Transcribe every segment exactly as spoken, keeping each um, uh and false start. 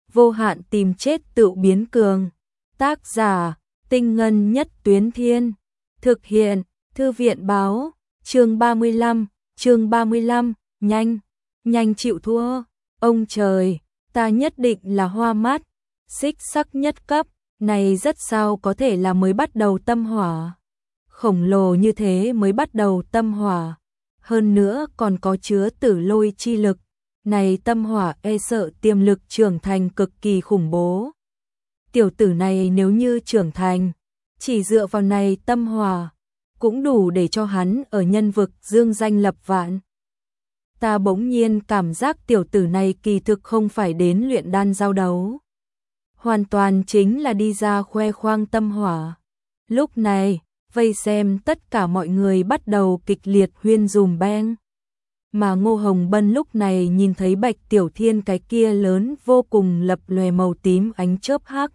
vô hạn tìm chết tự biến cường. Tác giả, Tinh Ngân Nhất Tuyến Thiên. Thực hiện, Thư viện báo, chương ba mươi lăm, chương ba mươi lăm, nhanh, nhanh chịu thua. Ông trời, ta nhất định là hoa mắt, xích sắc nhất cấp, này rất sao có thể là mới bắt đầu tâm hỏa. Khổng lồ như thế mới bắt đầu tâm hỏa, hơn nữa còn có chứa tử lôi chi lực. Này tâm hỏa e sợ tiềm lực trưởng thành cực kỳ khủng bố. Tiểu tử này nếu như trưởng thành, chỉ dựa vào này tâm hỏa, cũng đủ để cho hắn ở nhân vực dương danh lập vạn. Ta bỗng nhiên cảm giác tiểu tử này kỳ thực không phải đến luyện đan giao đấu, hoàn toàn chính là đi ra khoe khoang tâm hỏa. Lúc này, vây xem tất cả mọi người bắt đầu kịch liệt huyên dùm beng. Mà Ngô Hồng Bân lúc này nhìn thấy Bạch Tiểu Thiên cái kia lớn vô cùng lập lòe màu tím ánh chớp hắc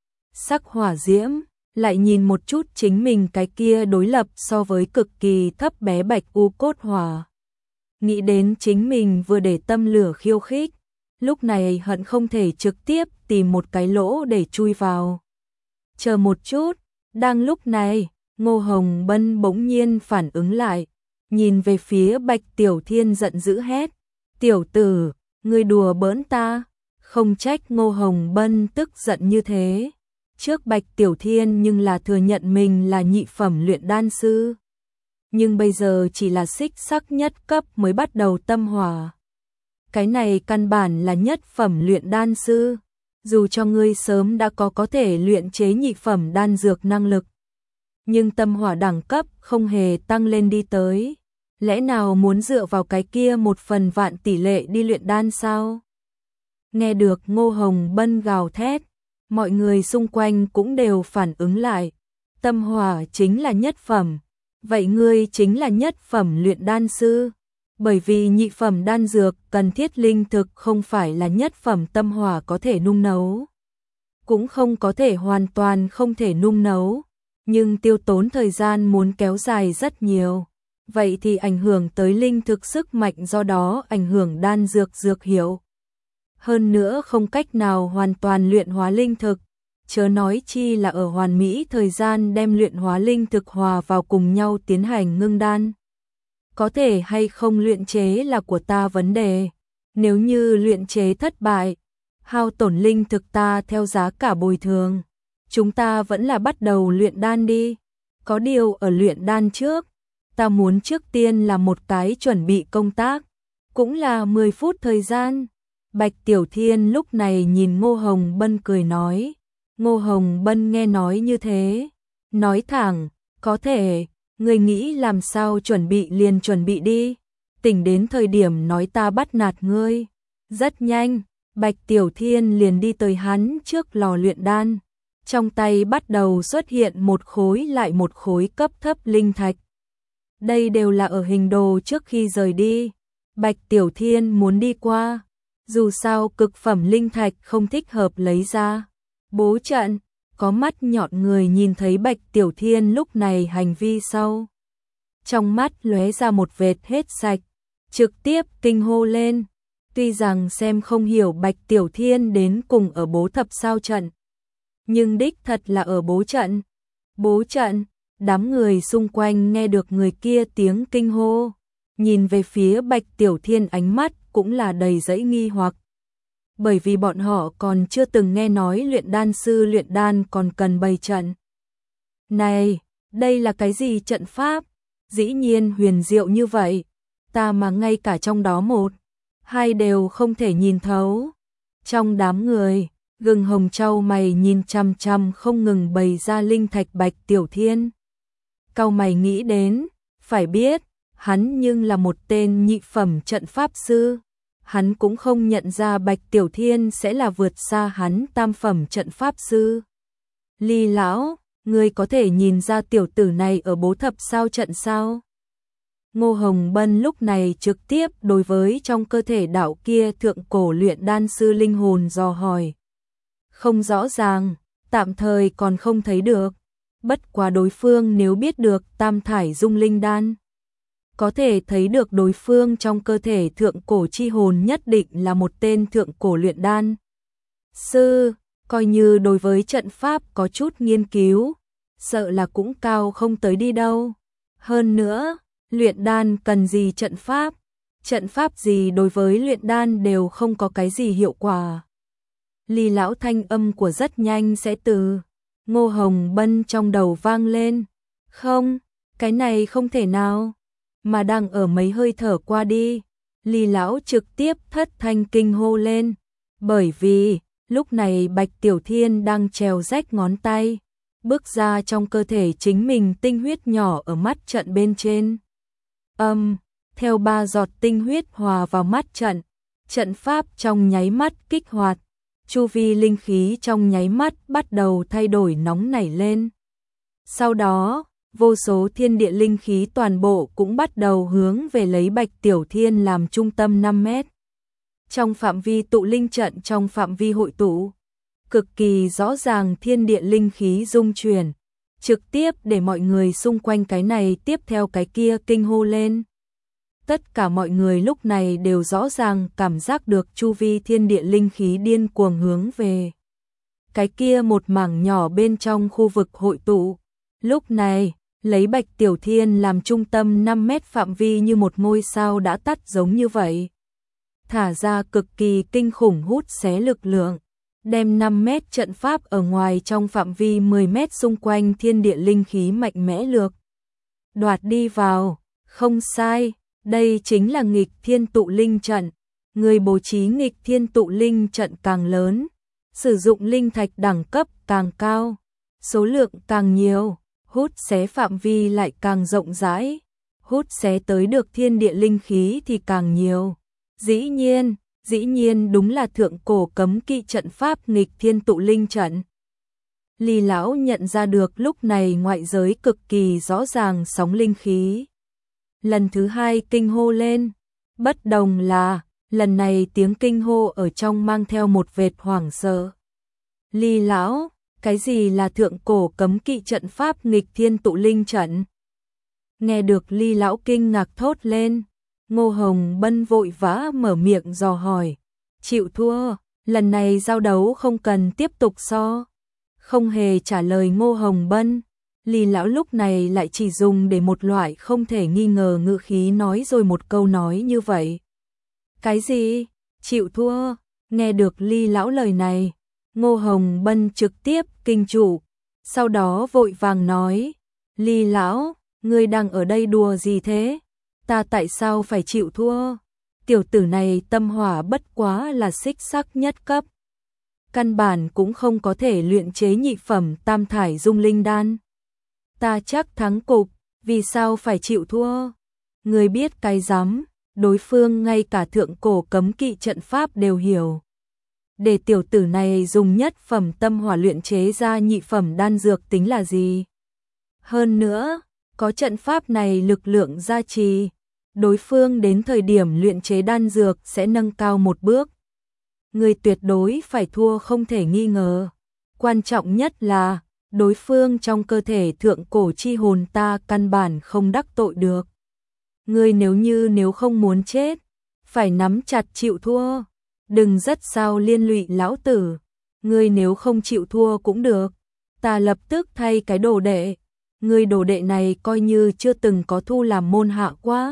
sắc hỏa diễm, lại nhìn một chút chính mình cái kia đối lập so với cực kỳ thấp bé bạch u cốt hỏa. Nghĩ đến chính mình vừa để tâm lửa khiêu khích, lúc này hận không thể trực tiếp tìm một cái lỗ để chui vào. Chờ một chút, đang lúc này, Ngô Hồng Bân bỗng nhiên phản ứng lại, nhìn về phía Bạch Tiểu Thiên giận dữ hét: "Tiểu tử, ngươi đùa bỡn ta!" Không trách Ngô Hồng Bân tức giận như thế. Trước Bạch Tiểu Thiên nhưng là thừa nhận mình là nhị phẩm luyện đan sư, nhưng bây giờ chỉ là xích sắc nhất cấp mới bắt đầu tâm hỏa. Cái này căn bản là nhất phẩm luyện đan sư, dù cho ngươi sớm đã có có thể luyện chế nhị phẩm đan dược năng lực, nhưng tâm hỏa đẳng cấp không hề tăng lên đi tới. Lẽ nào muốn dựa vào cái kia một phần vạn tỷ lệ đi luyện đan sao? Nghe được Ngô Hồng Bân gào thét, mọi người xung quanh cũng đều phản ứng lại. Tâm hỏa chính là nhất phẩm, vậy ngươi chính là nhất phẩm luyện đan sư. Bởi vì nhị phẩm đan dược cần thiết linh thực không phải là nhất phẩm tâm hỏa có thể nung nấu, cũng không có thể hoàn toàn không thể nung nấu, nhưng tiêu tốn thời gian muốn kéo dài rất nhiều. Vậy thì ảnh hưởng tới linh thực sức mạnh, do đó ảnh hưởng đan dược dược hiệu. Hơn nữa không cách nào hoàn toàn luyện hóa linh thực, chớ nói chi là ở hoàn mỹ thời gian đem luyện hóa linh thực hòa vào cùng nhau tiến hành ngưng đan. Có thể hay không luyện chế là của ta vấn đề. Nếu như luyện chế thất bại, hao tổn linh thực ta theo giá cả bồi thường. Chúng ta vẫn là bắt đầu luyện đan đi. Có điều ở luyện đan trước, ta muốn trước tiên là một cái chuẩn bị công tác, cũng là mười phút thời gian. Bạch Tiểu Thiên lúc này nhìn Ngô Hồng Bân cười nói. Ngô Hồng Bân nghe nói như thế, nói thẳng: "Có thể, ngươi nghĩ làm sao chuẩn bị liền chuẩn bị đi, tỉnh đến thời điểm nói ta bắt nạt ngươi." Rất nhanh, Bạch Tiểu Thiên liền đi tới hắn trước lò luyện đan, trong tay bắt đầu xuất hiện một khối lại một khối cấp thấp linh thạch. Đây đều là ở hình đồ trước khi rời đi, Bạch Tiểu Thiên muốn đi qua, dù sao cực phẩm linh thạch không thích hợp lấy ra. Bố trận, có mắt nhọn người nhìn thấy Bạch Tiểu Thiên lúc này hành vi sau, trong mắt lóe ra một vệt hết sạch, trực tiếp kinh hô lên. Tuy rằng xem không hiểu Bạch Tiểu Thiên đến cùng ở bố thập sao trận, nhưng đích thật là ở bố trận. Bố trận, đám người xung quanh nghe được người kia tiếng kinh hô, nhìn về phía Bạch Tiểu Thiên ánh mắt cũng là đầy dẫy nghi hoặc. Bởi vì bọn họ còn chưa từng nghe nói luyện đan sư luyện đan còn cần bày trận. Này, đây là cái gì trận pháp? Dĩ nhiên huyền diệu như vậy, ta mà ngay cả trong đó một, hai đều không thể nhìn thấu. Trong đám người, Gừng Hồng Châu mày nhìn chăm chăm không ngừng bày ra linh thạch Bạch Tiểu Thiên. Cau mày nghĩ đến, phải biết, hắn nhưng là một tên nhị phẩm trận pháp sư. Hắn cũng không nhận ra Bạch Tiểu Thiên sẽ là vượt xa hắn tam phẩm trận pháp sư. Ly lão, ngươi có thể nhìn ra tiểu tử này ở bố thập sao trận sao? Ngô Hồng Bân lúc này trực tiếp đối với trong cơ thể đạo kia thượng cổ luyện đan sư linh hồn dò hỏi. Không rõ ràng, tạm thời còn không thấy được. Bất quá đối phương nếu biết được tam thải dung linh đan, có thể thấy được đối phương trong cơ thể thượng cổ chi hồn nhất định là một tên thượng cổ luyện đan sư, coi như đối với trận pháp có chút nghiên cứu, sợ là cũng cao không tới đi đâu. Hơn nữa, luyện đan cần gì trận pháp? Trận pháp gì đối với luyện đan đều không có cái gì hiệu quả. Ly lão thanh âm của rất nhanh sẽ từ Ngô Hồng Bân trong đầu vang lên. Không, cái này không thể nào. Mà đang ở mấy hơi thở qua đi, Ly lão trực tiếp thất thanh kinh hô lên. Bởi vì, lúc này Bạch Tiểu Thiên đang trèo rách ngón tay, bước ra trong cơ thể chính mình tinh huyết nhỏ ở mắt trận bên trên. Âm, um, theo ba giọt tinh huyết hòa vào mắt trận, trận pháp trong nháy mắt kích hoạt, chu vi linh khí trong nháy mắt bắt đầu thay đổi nóng nảy lên. Sau đó, vô số thiên địa linh khí toàn bộ cũng bắt đầu hướng về lấy Bạch Tiểu Thiên làm trung tâm năm mét. Trong phạm vi tụ linh trận trong phạm vi hội tụ, cực kỳ rõ ràng thiên địa linh khí dung chuyển, trực tiếp để mọi người xung quanh cái này tiếp theo cái kia kinh hô lên. Tất cả mọi người lúc này đều rõ ràng cảm giác được chu vi thiên địa linh khí điên cuồng hướng về cái kia một mảng nhỏ bên trong khu vực hội tụ. Lúc này, lấy Bạch Tiểu Thiên làm trung tâm năm mét phạm vi như một ngôi sao đã tắt giống như vậy. Thả ra cực kỳ kinh khủng hút xé lực lượng, đem năm mét trận pháp ở ngoài trong phạm vi mười mét xung quanh thiên địa linh khí mạnh mẽ lược đoạt đi vào. Không sai, đây chính là nghịch thiên tụ linh trận. Người bố trí nghịch thiên tụ linh trận càng lớn, sử dụng linh thạch đẳng cấp càng cao, số lượng càng nhiều, hút xé phạm vi lại càng rộng rãi, hút xé tới được thiên địa linh khí thì càng nhiều. Dĩ nhiên, dĩ nhiên đúng là thượng cổ cấm kỵ trận pháp nghịch thiên tụ linh trận. Ly lão nhận ra được lúc này ngoại giới cực kỳ rõ ràng sóng linh khí. Lần thứ hai kinh hô lên, bất đồng là, lần này tiếng kinh hô ở trong mang theo một vệt hoảng sợ. Ly lão, cái gì là thượng cổ cấm kỵ trận pháp nghịch thiên tụ linh trận? Nghe được Ly lão kinh ngạc thốt lên, Ngô Hồng Bân vội vã mở miệng dò hỏi. Chịu thua, lần này giao đấu không cần tiếp tục so. Không hề trả lời Ngô Hồng Bân, Ly lão lúc này lại chỉ dùng để một loại không thể nghi ngờ ngữ khí nói rồi một câu nói như vậy. Cái gì? Chịu thua? Nghe được Ly lão lời này, Ngô Hồng Bân trực tiếp kinh trụ, sau đó vội vàng nói, Ly lão, ngươi đang ở đây đùa gì thế? Ta tại sao phải chịu thua? Tiểu tử này tâm hỏa bất quá là xích sắc nhất cấp, căn bản cũng không có thể luyện chế nhị phẩm tam thải dung linh đan. Ta chắc thắng cục, vì sao phải chịu thua? Người biết cái rắm, đối phương ngay cả thượng cổ cấm kỵ trận pháp đều hiểu. Để tiểu tử này dùng nhất phẩm tâm hỏa luyện chế ra nhị phẩm đan dược tính là gì? Hơn nữa, có trận pháp này lực lượng gia trì, đối phương đến thời điểm luyện chế đan dược sẽ nâng cao một bước. Người tuyệt đối phải thua không thể nghi ngờ. Quan trọng nhất là, đối phương trong cơ thể thượng cổ chi hồn ta căn bản không đắc tội được. Ngươi nếu như nếu không muốn chết, phải nắm chặt chịu thua. Đừng rất sao liên lụy lão tử. Ngươi nếu không chịu thua cũng được, ta lập tức thay cái đồ đệ. Ngươi đồ đệ này coi như chưa từng có thu làm môn hạ quá.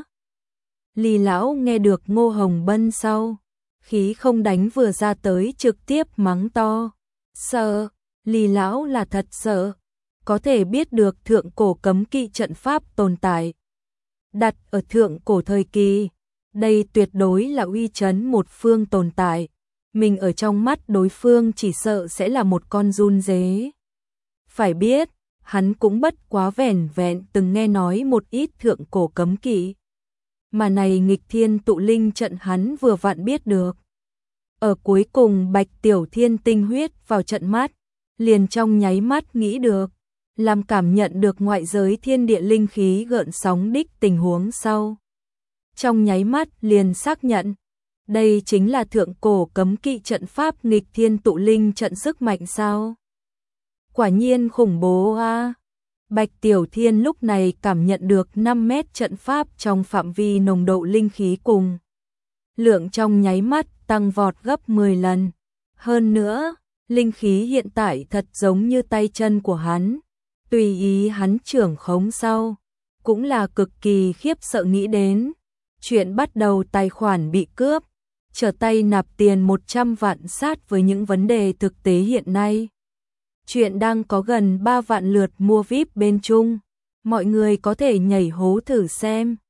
Ly lão nghe được Ngô Hồng Bân sau, khí không đánh vừa ra tới trực tiếp mắng to. Sợ, Ly lão là thật sợ, có thể biết được thượng cổ cấm kỵ trận pháp tồn tại. Đặt ở thượng cổ thời kỳ, đây tuyệt đối là uy chấn một phương tồn tại. Mình ở trong mắt đối phương chỉ sợ sẽ là một con run dế. Phải biết, hắn cũng bất quá vẻn vẹn từng nghe nói một ít thượng cổ cấm kỵ. Mà này nghịch thiên tụ linh trận hắn vừa vặn biết được. Ở cuối cùng Bạch Tiểu Thiên tinh huyết vào trận mắt, liền trong nháy mắt nghĩ được, làm cảm nhận được ngoại giới thiên địa linh khí gợn sóng đích tình huống sau. Trong nháy mắt liền xác nhận, đây chính là thượng cổ cấm kỵ trận pháp nghịch thiên tụ linh trận sức mạnh sao? Quả nhiên khủng bố a. Bạch Tiểu Thiên lúc này cảm nhận được năm mét trận pháp trong phạm vi nồng độ linh khí cùng lượng trong nháy mắt tăng vọt gấp mười lần. Hơn nữa, linh khí hiện tại thật giống như tay chân của hắn, tùy ý hắn trưởng khống sau, cũng là cực kỳ khiếp sợ nghĩ đến. Chuyện bắt đầu tài khoản bị cướp, trở tay nạp tiền một trăm vạn sát với những vấn đề thực tế hiện nay. Chuyện đang có gần ba vạn lượt mua vi ai pi bên Trung, mọi người có thể nhảy hố thử xem.